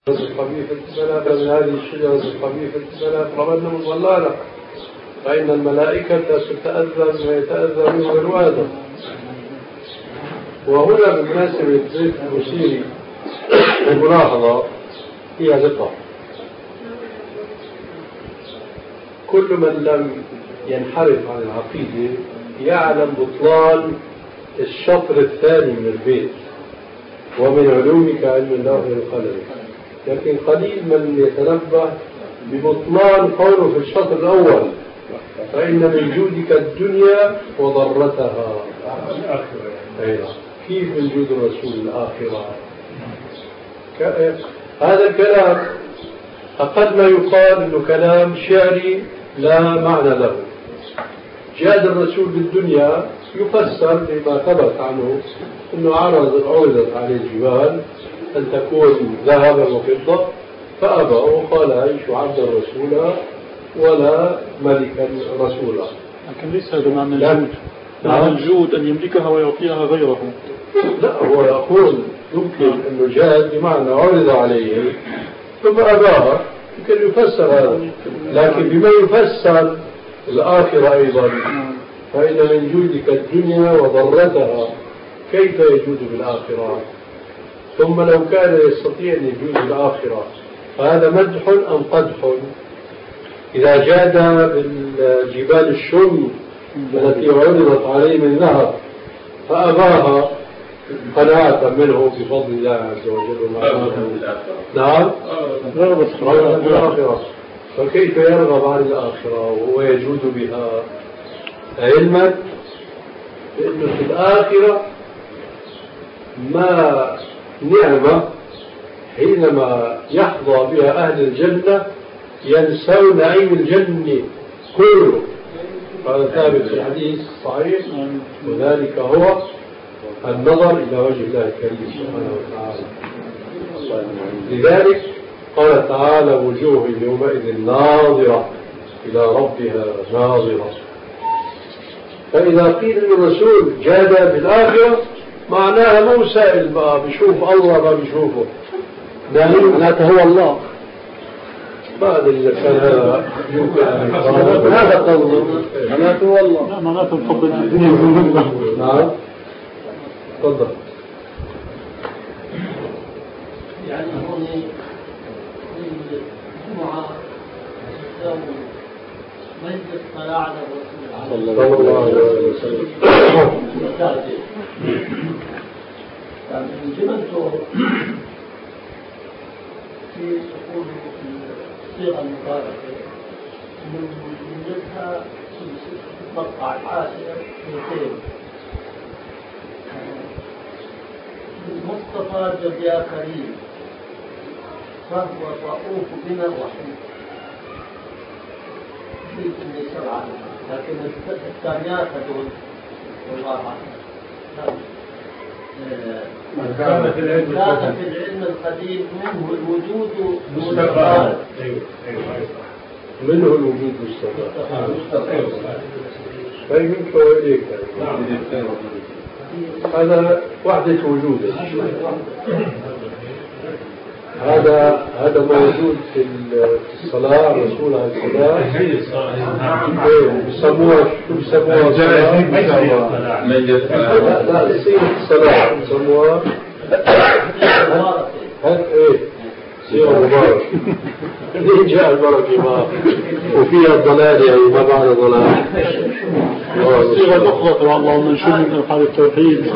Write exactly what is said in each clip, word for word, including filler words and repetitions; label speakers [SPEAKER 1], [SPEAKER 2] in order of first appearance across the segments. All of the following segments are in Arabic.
[SPEAKER 1] الخبيثة فلا من هذه الشجرة الخبيثة فلا تقربن مضلالة فإن الملائكة تتأذى ويتأذى منه بنو آدم. وهنا بمناسبة زيت المسيري الملاحظة هي دقة. كل من لم ينحرف عن العقيدة يعلم بطلان الشطر الثاني من البيت ومن علومك علم الله والقلم، لكن قليل من يتنبه ببطلان قوله في الشطر الأول فإن من جودك الدنيا وضرتها. أيضا كيف من جود الرسول الآخرة؟ هذا الكلام أقل ما يقال إنه كلام شعري لا معنى له. جاد الرسول بالدنيا يفسر بما ثبت عنه أنه عرض عرضت عليه الجبال أن تكون ذهبا وفضة فأبى وقال أعيش عبدا رسولا ولا ملكا رسولا.
[SPEAKER 2] لكن ليس هذا معنى الجود. معنى الجود أن يملكها ويعطيها غيره.
[SPEAKER 1] لا، هو يقول يمكن أنه جاد بمعنى عرض عليه ثم أباها، يمكن يفسر هذا، لكن بما يفسر الآخرة أيضا فإن من جودك الدنيا وضرتها كيف يجود بالآخرة؟ ثم لو كان يستطيع أن يجود بالآخرة فهذا مدح أم قدح؟ إذا جاد بالجبال الشم التي عرضت عليه من ذهب فأباها قناعة منه بفضل الله عز وجل. نعم، رغب بالآخرة، فكيف يرغب عن الآخرة وهو يجود بها؟ علما بأنه في الآخرة ما نعمة حينما يحظى بها أهل الجنة ينسون نعيم الجنة كله. هذا ثابت في الحديث صحيح، وذلك هو النظر إلى وجه الله الكريم سبحانه وتعالى. لذلك قال تعالى وجوه يومئذ ناظرة إلى ربها ناظرة. فإذا قيل للرسول جاد بالآخرة معناها مو سائل بقى بيشوف الله ما بيشوفه، معناته هو الله. بعد إذا كان هذا يمكن أن يقال هذا قوله معناته هو الله.
[SPEAKER 2] لا، معناته الفضل الدنيا.
[SPEAKER 1] نعم، تفضل.
[SPEAKER 3] يعني هون الجمعة مجلس طلع على الرسول
[SPEAKER 1] صلى الله عليه وسلم.
[SPEAKER 3] يعني جملته في تقول الصيغة المباركة من وجودها مقطع حاشية اثنتين المصطفى جد يا كريم فهو الرؤوف بنا رحيم في كل سبعة، لكن الثانيات هذول والله أعلم. كان في العلم القديم منه الوجود مستقبل،
[SPEAKER 1] منه الوجود مستقبل. فيمكن إليك هذا وحدة وجود. هذا هذا موجود في الصلاة. الرسول عليه السلام بيسموها شو بيسموها؟ لا لا، سيرة الصلاة بيسموها ايه سيرة مباركة. ليه جاء البركة ما وفيها الضلال، يعني ما بعد ضلال.
[SPEAKER 2] صيغة أخرى طبعا اللهم نشر من حال التوحيد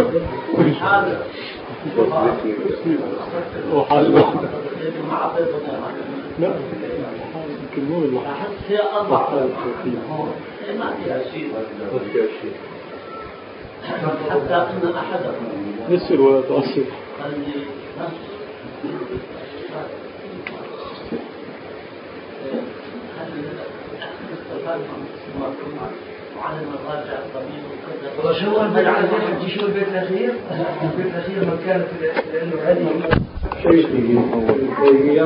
[SPEAKER 2] وحال لا يمكن نور الله
[SPEAKER 3] هي أضع
[SPEAKER 1] ما فيها شيء
[SPEAKER 3] حتى أن أحدهم
[SPEAKER 2] يسر ولا تؤثر
[SPEAKER 3] وعلم الراجع الضمير وكذا.
[SPEAKER 4] وشو البيت عزيز شو البيت الأخير؟ البيت الأخير ما كانت لأنه هذه
[SPEAKER 1] شيء